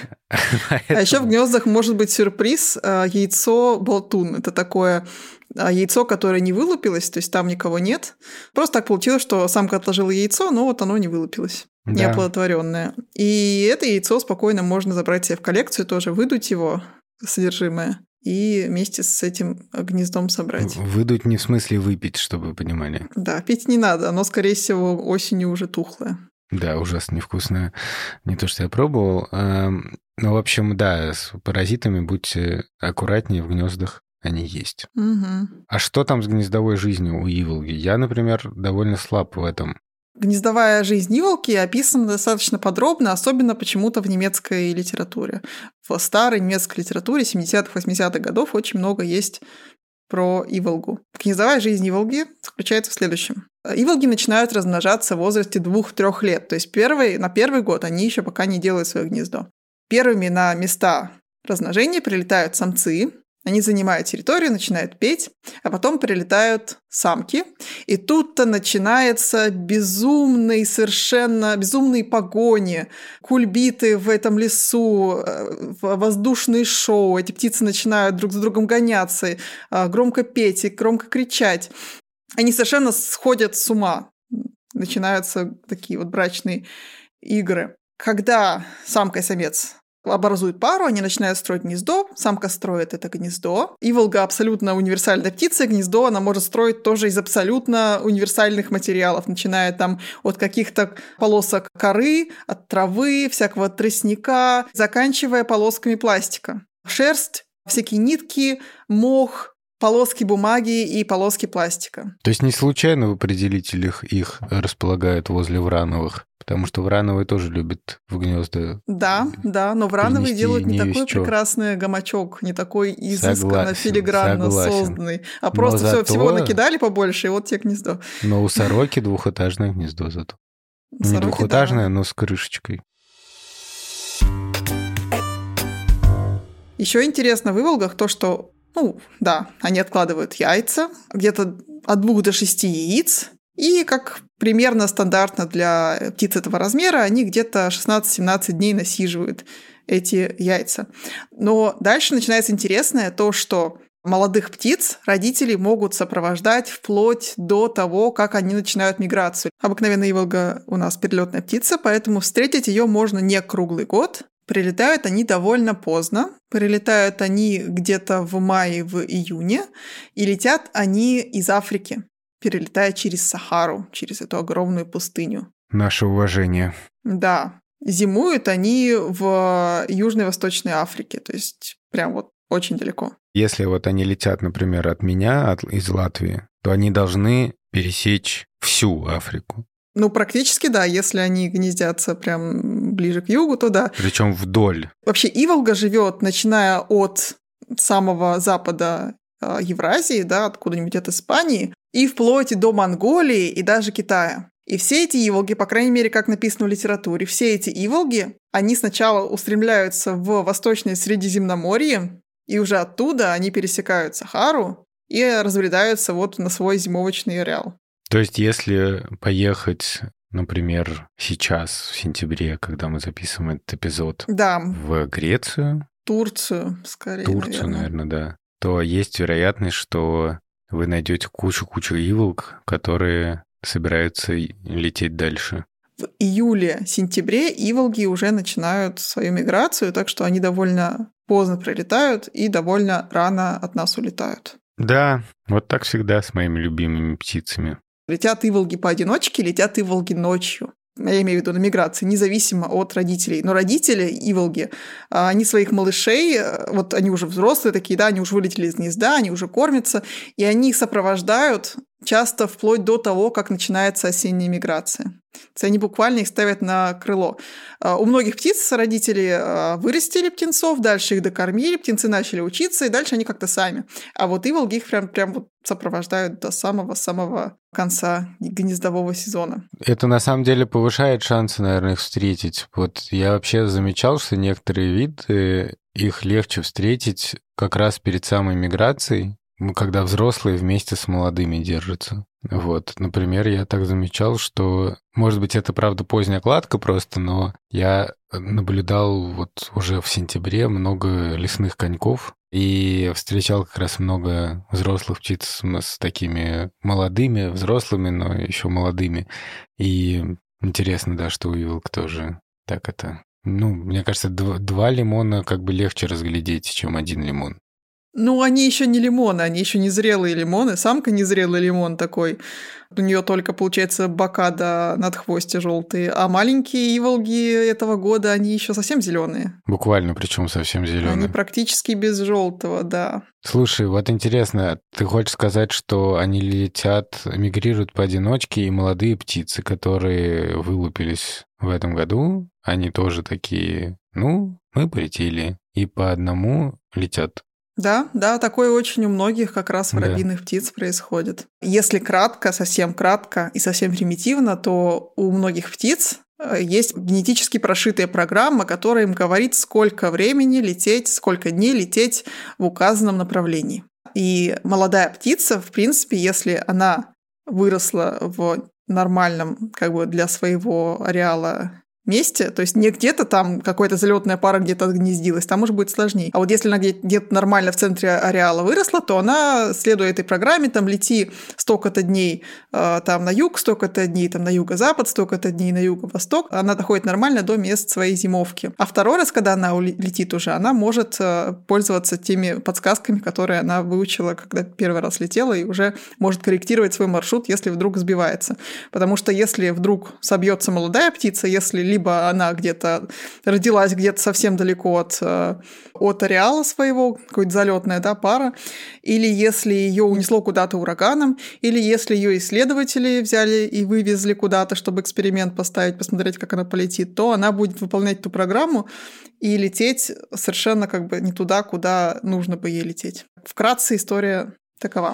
А еще в гнездах может быть сюрприз яйцо-болтун. Это такое яйцо, которое не вылупилось, то есть там никого нет. Просто так получилось, что самка отложила яйцо, но вот оно не вылупилось, неоплодотворенное. И это яйцо спокойно можно забрать себе в коллекцию, тоже выдуть его содержимое и вместе с этим гнездом собрать. Выдуть не в смысле выпить, чтобы вы понимали. Да, пить не надо, оно, скорее всего, осенью уже тухлое. Да, ужасно невкусное. Не то, что я пробовал. Ну, в общем, да, с паразитами будьте аккуратнее, в гнездах они есть. Угу. А что там с гнездовой жизнью у иволги? Я, например, довольно слаб в этом. Гнездовая жизнь иволки описана достаточно подробно, особенно почему-то в немецкой литературе. В старой немецкой литературе 70-х, 80-х годов очень много есть про иволгу. Гнездовая жизнь иволги заключается в следующем. Иволги начинают размножаться в возрасте 2-3 лет. То есть на первый год они еще пока не делают свое гнездо. Первыми на места размножения прилетают самцы. Они занимают территорию, начинают петь, а потом прилетают самки. И тут-то начинается безумные погони, кульбиты в этом лесу, воздушные шоу. Эти птицы начинают друг за другом гоняться, громко петь и громко кричать. Они совершенно сходят с ума. Начинаются такие вот брачные игры. Когда самка и самец образуют пару, они начинают строить гнездо, самка строит это гнездо. Иволга абсолютно универсальная птица, гнездо она может строить тоже из абсолютно универсальных материалов, начиная там от каких-то полосок коры, от травы, всякого тростника, заканчивая полосками пластика. Шерсть, всякие нитки, мох, полоски бумаги и полоски пластика. То есть не случайно в определителях их располагают возле врановых? Потому что врановые тоже любят в гнезда. Да, но врановые делают не такой прекрасный гамачок, не такой изысканно, филигранно созданный, а просто всего накидали побольше, и вот тебе гнездо. Но у сороки двухэтажное гнездо зато. Не двухэтажное, но с крышечкой. Еще интересно в иволгах то, что они откладывают яйца, где-то от 2 до 6 яиц, и как примерно стандартно для птиц этого размера, они где-то 16-17 дней насиживают эти яйца. Но дальше начинается интересное то, что молодых птиц родители могут сопровождать вплоть до того, как они начинают миграцию. Обыкновенная иволга у нас перелетная птица, поэтому встретить ее можно не круглый год. Прилетают они довольно поздно. Прилетают они где-то в мае, в июне. И летят они из Африки, перелетая через Сахару, через эту огромную пустыню. Наше уважение. Да. Зимуют они в Южной и Восточной Африке. То есть прям вот очень далеко. Если вот они летят, например, от меня, из Латвии, то они должны пересечь всю Африку. Практически, да. Если они гнездятся прям ближе к югу, то да. Причем вдоль. Вообще иволга живет, начиная от самого запада Евразии, да, откуда-нибудь от Испании, и вплоть до Монголии и даже Китая. И все эти иволги, по крайней мере, как написано в литературе, все эти иволги, они сначала устремляются в Восточное Средиземноморье, и уже оттуда они пересекают Сахару и разбредаются вот на свой зимовочный ареал. То есть если поехать, например, сейчас, в сентябре, когда мы записываем этот эпизод, в Грецию... Турцию, скорее, наверное, да. То есть вероятность, что вы найдете кучу иволг, которые собираются лететь дальше. в июле-сентябре иволги уже начинают свою миграцию, так что они довольно поздно прилетают и довольно рано от нас улетают. Да, вот так всегда с моими любимыми птицами. Летят иволги поодиночке, летят иволги ночью. Я имею в виду на миграции, независимо от родителей. Но родители, иволги, они своих малышей, вот они уже взрослые такие, да, они уже вылетели из гнезда, они уже кормятся, и они их сопровождают часто вплоть до того, как начинается осенняя миграция. То есть они буквально их ставят на крыло. У многих птиц родители вырастили птенцов, дальше их докормили, птенцы начали учиться, и дальше они как-то сами. А вот иволги их прям вот сопровождают до самого-самого конца гнездового сезона. Это на самом деле повышает шансы, наверное, их встретить. Вот я вообще замечал, что некоторые виды, их легче встретить как раз перед самой миграцией, когда взрослые вместе с молодыми держатся. Вот, например, я так замечал, что, может быть, это, правда, поздняя кладка просто, но я наблюдал вот уже в сентябре много лесных коньков и встречал как раз много взрослых птиц с такими молодыми, взрослыми, но еще молодыми. И интересно, да, что у иволк тоже так это... Ну, мне кажется, два лимона как бы легче разглядеть, чем один лимон. Ну, они еще не лимоны, они еще не зрелые лимоны. Самка незрелый лимон такой. У нее только, получается, бока до надхвостья желтые. А маленькие иволги этого года, они еще совсем зеленые. Буквально, причем совсем зеленые. Они практически без желтого, да. Слушай, вот интересно, ты хочешь сказать, что они летят, мигрируют поодиночке, и молодые птицы, которые вылупились в этом году, они тоже такие, ну, мы полетели, и по одному летят. Да, такое очень у многих как раз воробьиных птиц происходит. Если кратко, совсем кратко и совсем примитивно, то у многих птиц есть генетически прошитая программа, которая им говорит, сколько времени лететь, сколько дней лететь в указанном направлении. И молодая птица, в принципе, если она выросла в нормальном, как бы для своего ареала месте, то есть не где-то там какая-то залетная пара где-то отгнездилась, там уже будет сложнее. А вот если она где-то нормально в центре ареала выросла, то она, следуя этой программе, там лети столько-то дней там на юг, столько-то дней там на юго-запад, столько-то дней на юго-восток, она доходит нормально до мест своей зимовки. А второй раз, когда она летит уже, она может пользоваться теми подсказками, которые она выучила, когда первый раз летела, и уже может корректировать свой маршрут, если вдруг сбивается. Потому что если вдруг собьется молодая птица, если либо она где-то родилась где-то совсем далеко от ареала своего, какая-то залетная, да, пара, или если ее унесло куда-то ураганом, или если ее исследователи взяли и вывезли куда-то, чтобы эксперимент поставить, посмотреть, как она полетит, то она будет выполнять эту программу и лететь совершенно как бы не туда, куда нужно бы ей лететь. Вкратце история такова.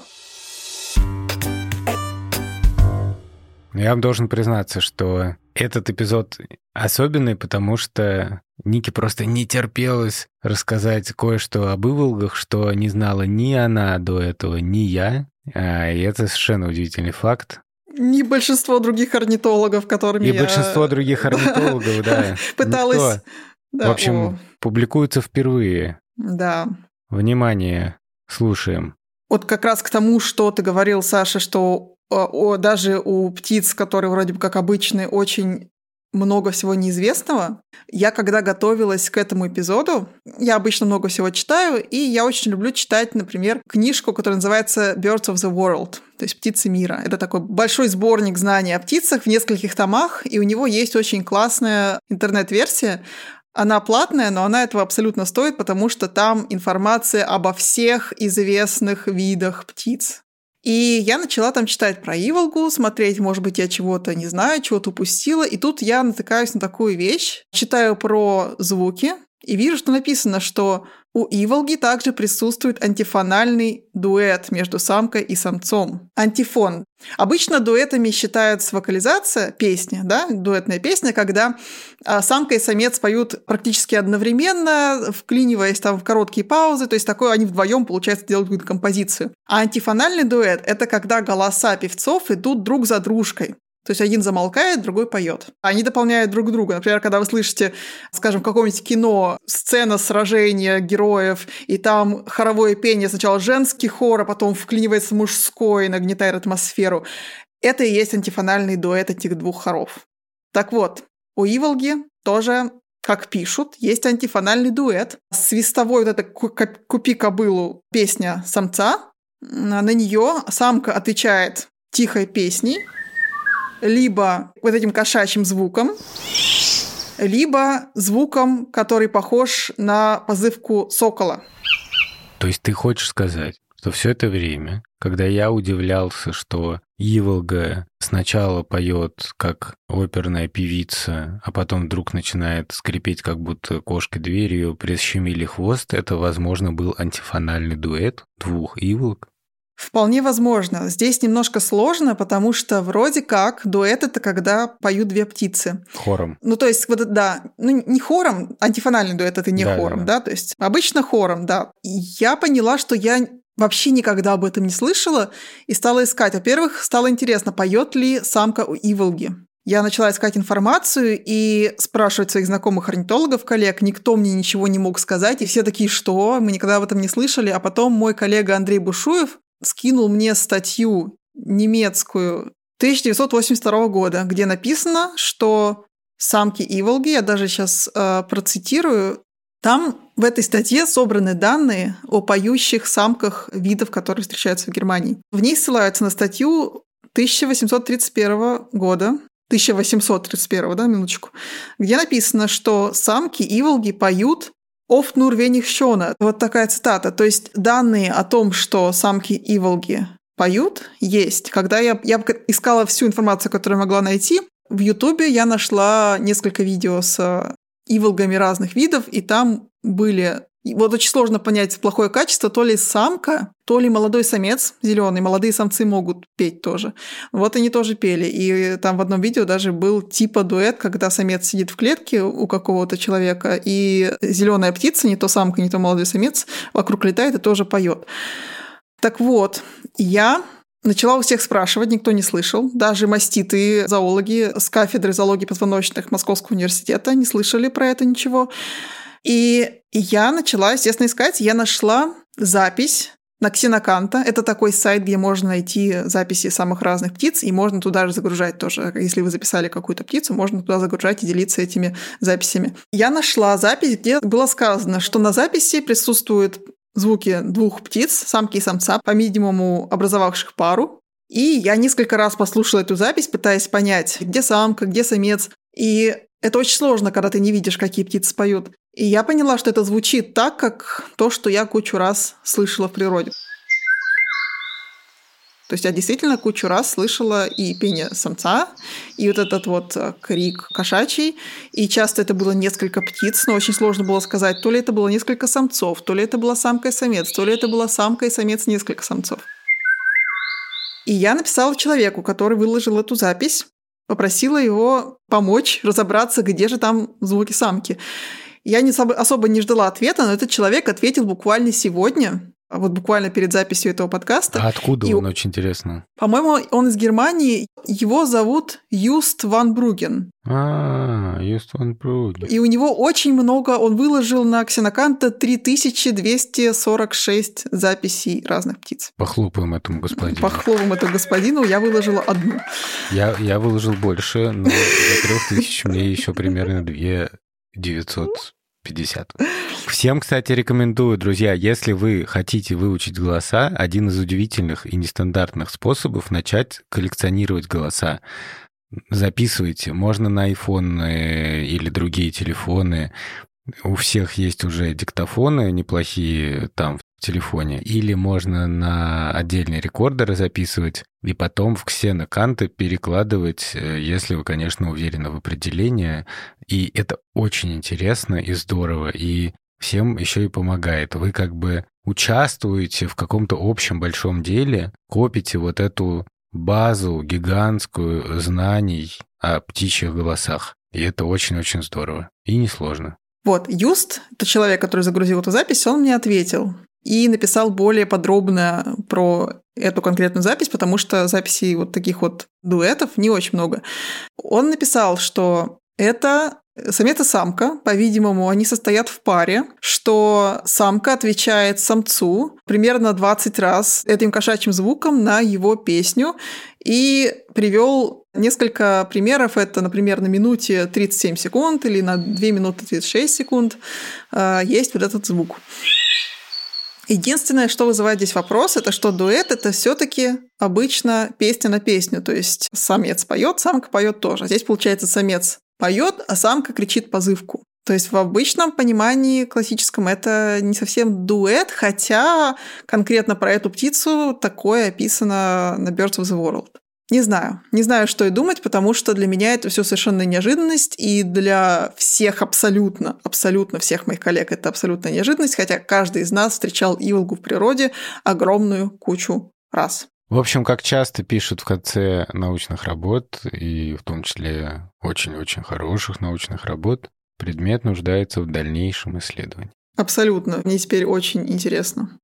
Я вам должен признаться, что этот эпизод особенный, потому что Нике просто не терпелось рассказать кое-что об иволгах, что не знала ни она до этого, ни я. И это совершенно удивительный факт. Не большинство других орнитологов, которыми я... большинство других орнитологов, да. Пыталась... В общем, публикуется впервые. Да. Внимание, слушаем. Вот как раз к тому, что ты говорил, Саша, что даже у птиц, которые вроде бы как обычные, очень много всего неизвестного. Я когда готовилась к этому эпизоду, я обычно много всего читаю, и я очень люблю читать, например, книжку, которая называется Birds of the World, то есть «Птицы мира». Это такой большой сборник знаний о птицах в нескольких томах, и у него есть очень классная интернет-версия. Она платная, но она этого абсолютно стоит, потому что там информация обо всех известных видах птиц. И я начала там читать про иволгу, смотреть, может быть, я чего-то не знаю, чего-то упустила. И тут я натыкаюсь на такую вещь. Читаю про звуки и вижу, что написано, что у иволги также присутствует антифональный дуэт между самкой и самцом. Антифон. Обычно дуэтами считается вокализация, песня, да, дуэтная песня, когда самка и самец поют практически одновременно, вклиниваясь там в короткие паузы, то есть такое они вдвоем, получается, делают какую-то композицию. А антифональный дуэт – это когда голоса певцов идут друг за дружкой. То есть один замолкает, другой поет. Они дополняют друг друга. Например, когда вы слышите, скажем, в каком-нибудь кино сцена сражения героев, и там хоровое пение, сначала женский хор, а потом вклинивается мужской, нагнетает атмосферу. Это и есть антифональный дуэт этих двух хоров. Так вот, у иволги тоже, как пишут, есть антифональный дуэт. Свистовой вот это «Купи кобылу» песня самца. На нее самка отвечает тихой песней, либо вот этим кошачьим звуком, либо звуком, который похож на позывку сокола. То есть ты хочешь сказать, что все это время, когда я удивлялся, что иволга сначала поет как оперная певица, а потом вдруг начинает скрипеть, как будто кошка дверью, прищемили хвост, это, возможно, был антифональный дуэт двух иволг? Вполне возможно. Здесь немножко сложно, потому что вроде как дуэт — это когда поют две птицы. Хором. Ну, то есть, вот, да, ну, не хором, антифональный дуэт — это не хором, да, то есть обычно хором, да. И я поняла, что я вообще никогда об этом не слышала и стала искать. Во-первых, стало интересно, поет ли самка у иволги. Я начала искать информацию и спрашивать своих знакомых орнитологов, коллег. Никто мне ничего не мог сказать, и все такие, что? Мы никогда об этом не слышали. А потом мой коллега Андрей Бушуев скинул мне статью немецкую 1982 года, где написано, что самки иволги, я даже сейчас процитирую, там в этой статье собраны данные о поющих самках видов, которые встречаются в Германии. В ней ссылаются на статью 1831 года, 1831, да, минуточку, где написано, что самки иволги поют «Oft nur wenig schöner». Вот такая цитата. То есть данные о том, что самки иволги поют, есть. Когда я искала всю информацию, которую могла найти, в Ютубе я нашла несколько видео с иволгами разных видов, и там были... Вот очень сложно понять плохое качество, то ли самка, то ли молодой самец зеленый. Молодые самцы могут петь тоже. Вот они тоже пели. И там в одном видео даже был типа дуэт, когда самец сидит в клетке у какого-то человека, и зеленая птица, не то самка, не то молодой самец, вокруг летает и тоже поет. Так вот, я начала у всех спрашивать, никто не слышал. Даже маститы зоологи с кафедры зоологии позвоночных Московского университета не слышали про это ничего. И я начала, естественно, искать. Я нашла запись на Ксеноканта. Это такой сайт, где можно найти записи самых разных птиц, и можно туда же загружать тоже. Если вы записали какую-то птицу, можно туда загружать и делиться этими записями. Я нашла запись, где было сказано, что на записи присутствуют звуки двух птиц, самки и самца, по-видимому, образовавших пару. И я несколько раз послушала эту запись, пытаясь понять, где самка, где самец. И это очень сложно, когда ты не видишь, какие птицы поют. И я поняла, что это звучит так, как то, что я кучу раз слышала в природе. То есть я действительно кучу раз слышала и пение самца, и вот этот вот крик кошачий. И часто это было несколько птиц, но очень сложно было сказать, то ли это было несколько самцов, то ли это была самка и самец, то ли это была самка и самец несколько самцов. И я написала человеку, который выложил эту запись, попросила его помочь разобраться, где же там звуки самки. Я особо не ждала ответа, но этот человек ответил буквально сегодня, вот буквально перед записью этого подкаста. А откуда он, очень интересно? По-моему, он из Германии. Его зовут Юст ван Бруген. Юст ван Бруген. И у него очень много, он выложил на Ксеноканта 3246 записей разных птиц. Похлопаем этому господину. Похлопаем этому господину, я выложила одну. Я выложил больше, но до 3000 мне еще примерно 2950. Всем, кстати, рекомендую, друзья, если вы хотите выучить голоса, один из удивительных и нестандартных способов начать коллекционировать голоса. Записывайте. Можно на iPhone или другие телефоны. У всех есть уже диктофоны неплохие там в телефоне. Или можно на отдельные рекордеры записывать и потом в Ксеноканты перекладывать, если вы, конечно, уверены в определении. И это очень интересно и здорово. И всем еще и помогает. Вы как бы участвуете в каком-то общем большом деле, копите вот эту базу гигантскую знаний о птичьих голосах. И это очень-очень здорово. И несложно. Вот, Юст, это человек, который загрузил эту запись, он мне ответил и написал более подробно про эту конкретную запись, потому что записей вот таких вот дуэтов не очень много. Он написал, что Это самец и самка, по-видимому, они состоят в паре, что самка отвечает самцу примерно 20 раз этим кошачьим звуком на его песню и привел несколько примеров. Это, например, на минуте 37 секунд или на 2 минуты 36 секунд есть вот этот звук. Единственное, что вызывает здесь вопрос, это что дуэт – это все-таки обычно песня на песню. То есть самец поет, самка поет тоже. Здесь, получается, самец поет, а самка кричит позывку. То есть в обычном понимании классическом это не совсем дуэт, хотя конкретно про эту птицу такое описано на Birds of the World. Не знаю, что и думать, потому что для меня это все совершенно неожиданность, и для всех абсолютно всех моих коллег это абсолютная неожиданность, хотя каждый из нас встречал иволгу в природе огромную кучу раз. В общем, как часто пишут в конце научных работ, и в том числе очень-очень хороших научных работ, предмет нуждается в дальнейшем исследовании. Абсолютно. Мне теперь очень интересно.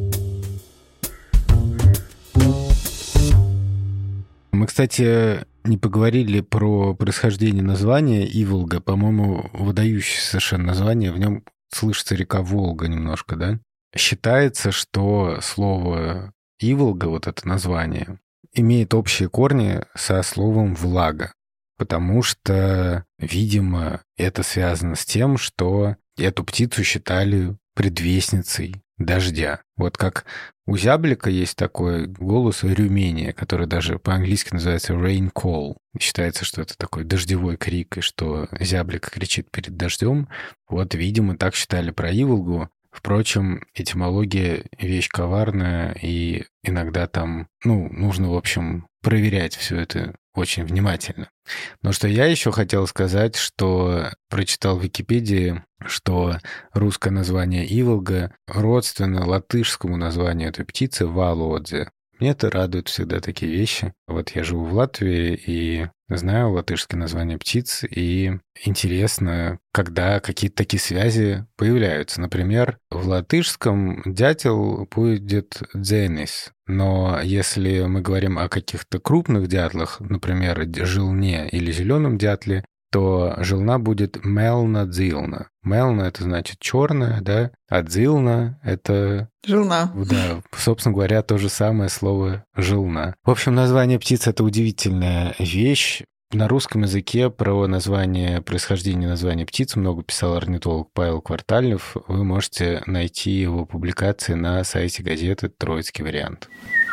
Мы, кстати, не поговорили про происхождение названия Иволга. По-моему, выдающееся совершенно название. В нем слышится река Волга немножко, да? Считается, что слово Иволга, вот это название, имеет общие корни со словом «влага», потому что, видимо, это связано с тем, что эту птицу считали предвестницей дождя. Вот как у зяблика есть такой голос рюмения, который даже по-английски называется rain call. Считается, что это такой дождевой крик, и что зяблик кричит перед дождем. Вот, видимо, так считали про иволгу. Впрочем, этимология — вещь коварная, и иногда там, нужно, в общем, проверять все это очень внимательно. Но что я еще хотел сказать, что прочитал в Википедии, что русское название иволга родственно латышскому названию этой птицы валодзе. Меня это радует всегда такие вещи. Вот я живу в Латвии и знаю латышские названия птиц, и интересно, когда какие-то такие связи появляются. Например, в латышском дятел будет дзенис, но если мы говорим о каких-то крупных дятлах, например, жилне или зеленом дятле, то жилна будет мелна-дзилна. Мелна — это значит черная, да, а дзилна — это... Жилна. Да, собственно говоря, то же самое слово жилна. В общем, название птиц — это удивительная вещь. На русском языке про происхождение названия птиц много писал орнитолог Павел Квартальнов. Вы можете найти его публикации на сайте газеты «Троицкий вариант».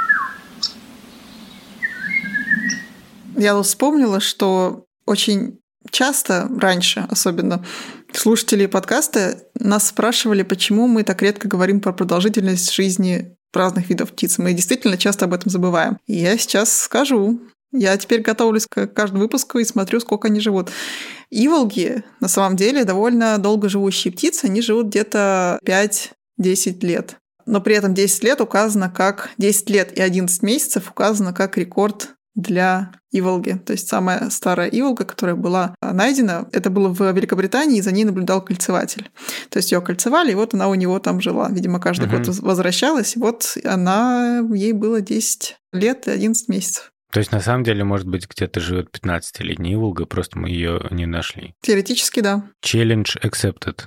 Я вот вспомнила, что очень часто, раньше особенно, слушатели подкаста нас спрашивали, почему мы так редко говорим про продолжительность жизни разных видов птиц. Мы действительно часто об этом забываем. И я сейчас скажу. Я теперь готовлюсь к каждому выпуску и смотрю, сколько они живут. Иволги, на самом деле, довольно долго живущие птицы. Они живут где-то 5-10 лет. Но при этом 10 лет указано как... 10 лет и 11 месяцев указано как рекорд для иволги. То есть самая старая иволга, которая была найдена, это было в Великобритании, и за ней наблюдал кольцеватель. То есть ее кольцевали, и вот она у него там жила. Видимо, каждый год возвращалась, и вот ей было 10 лет и 11 месяцев. То есть, на самом деле, может быть, где-то живет 15-летняя иволга, просто мы ее не нашли. Теоретически, да. Challenge accepted.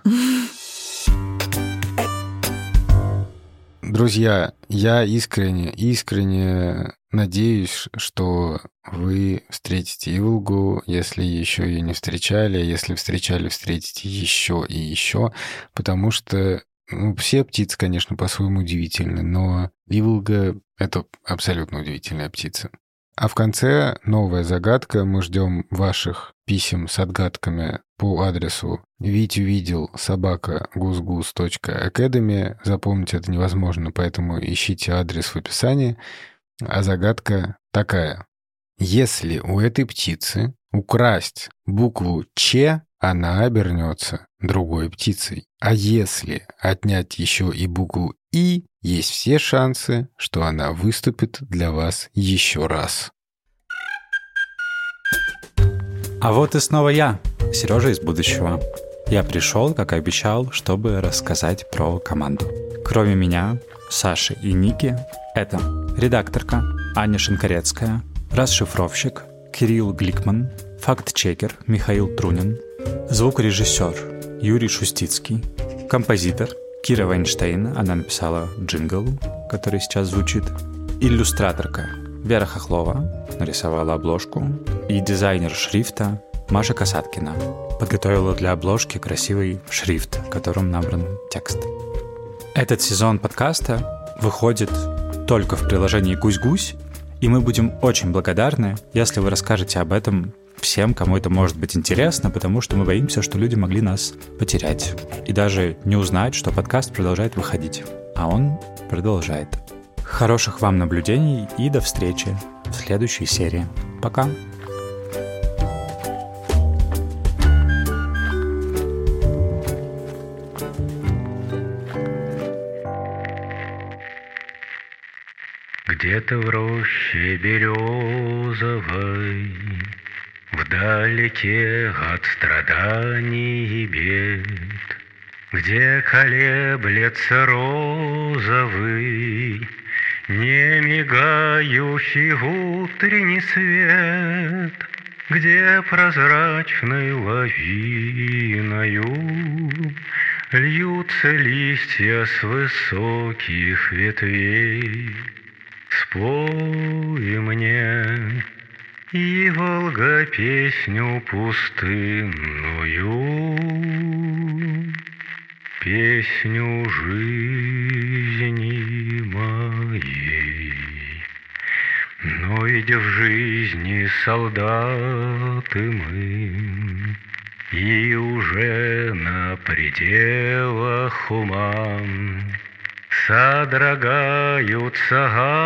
Друзья, я искренне надеюсь, что вы встретите иволгу, если еще ее не встречали, а если встречали, встретите еще и еще, потому что все птицы, конечно, по-своему удивительны, но иволга — это абсолютно удивительная птица. А в конце новая загадка. Мы ждем ваших писем с отгадками по адресу vitувидел@gusgus.academy. Запомнить это невозможно, поэтому ищите адрес в описании. А загадка такая. Если у этой птицы украсть букву «Ч», она обернется другой птицей. А если отнять еще и букву «И», есть все шансы, что она выступит для вас еще раз. А вот и снова я, Сережа из будущего. Я пришел, как и обещал, чтобы рассказать про команду. Кроме меня, Саши и Ники, это редакторка Аня Шинкарецкая, расшифровщик Кирилл Гликман, факт-чекер Михаил Трунин, звукорежиссер Юрий Шустицкий, композитор Кира Вайнштейн, она написала джингл, который сейчас звучит, иллюстраторка Вера Хохлова, нарисовала обложку, и дизайнер шрифта Маша Касаткина подготовила для обложки красивый шрифт, которым набран текст. Этот сезон подкаста выходит только в приложении «Гусь-Гусь», и мы будем очень благодарны, если вы расскажете об этом всем, кому это может быть интересно, потому что мы боимся, что люди могли нас потерять и даже не узнать, что подкаст продолжает выходить. А он продолжает. Хороших вам наблюдений и до встречи в следующей серии. Пока! Где-то в роще березовой, вдалеке от страданий и бед, где колеблется розовый, не мигающий утренний свет, где прозрачной лавиною льются листья с высоких ветвей. Спой мне, и Волга, песню пустынную, песню жизни моей. Но ведь в жизни солдаты мы, и уже на пределах ума содрогаются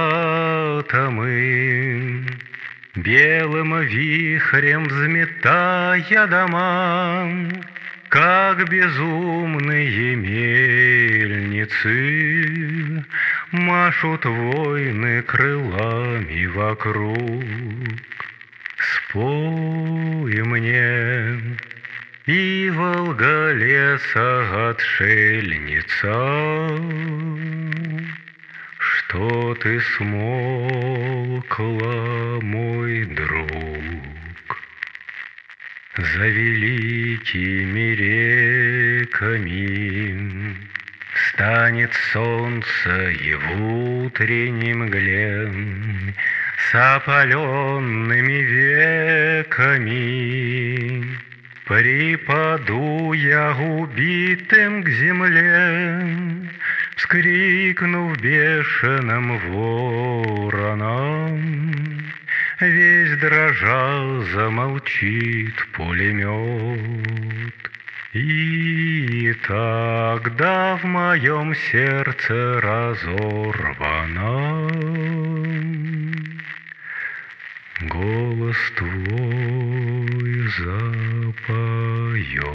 атомы, белым вихрем взметая дома, как безумные мельницы, машут войны крылами вокруг. Спой мне, и Волга леса отшельница, что ты смолкла, мой друг, за великими реками станет солнце и в утренней мгле с опаленными веками припаду я убитым к земле, вскрикнув бешеным вороном, весь дрожа замолчит пулемет. И тогда в моем сердце разорвано голос твой запоет.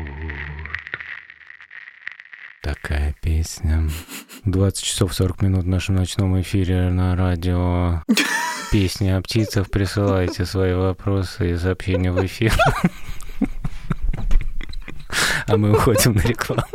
Такая песня. 20 часов 40 минут в нашем ночном эфире на радио «Песни о птицах». Присылайте свои вопросы и сообщения в эфир. А мы уходим на рекламу.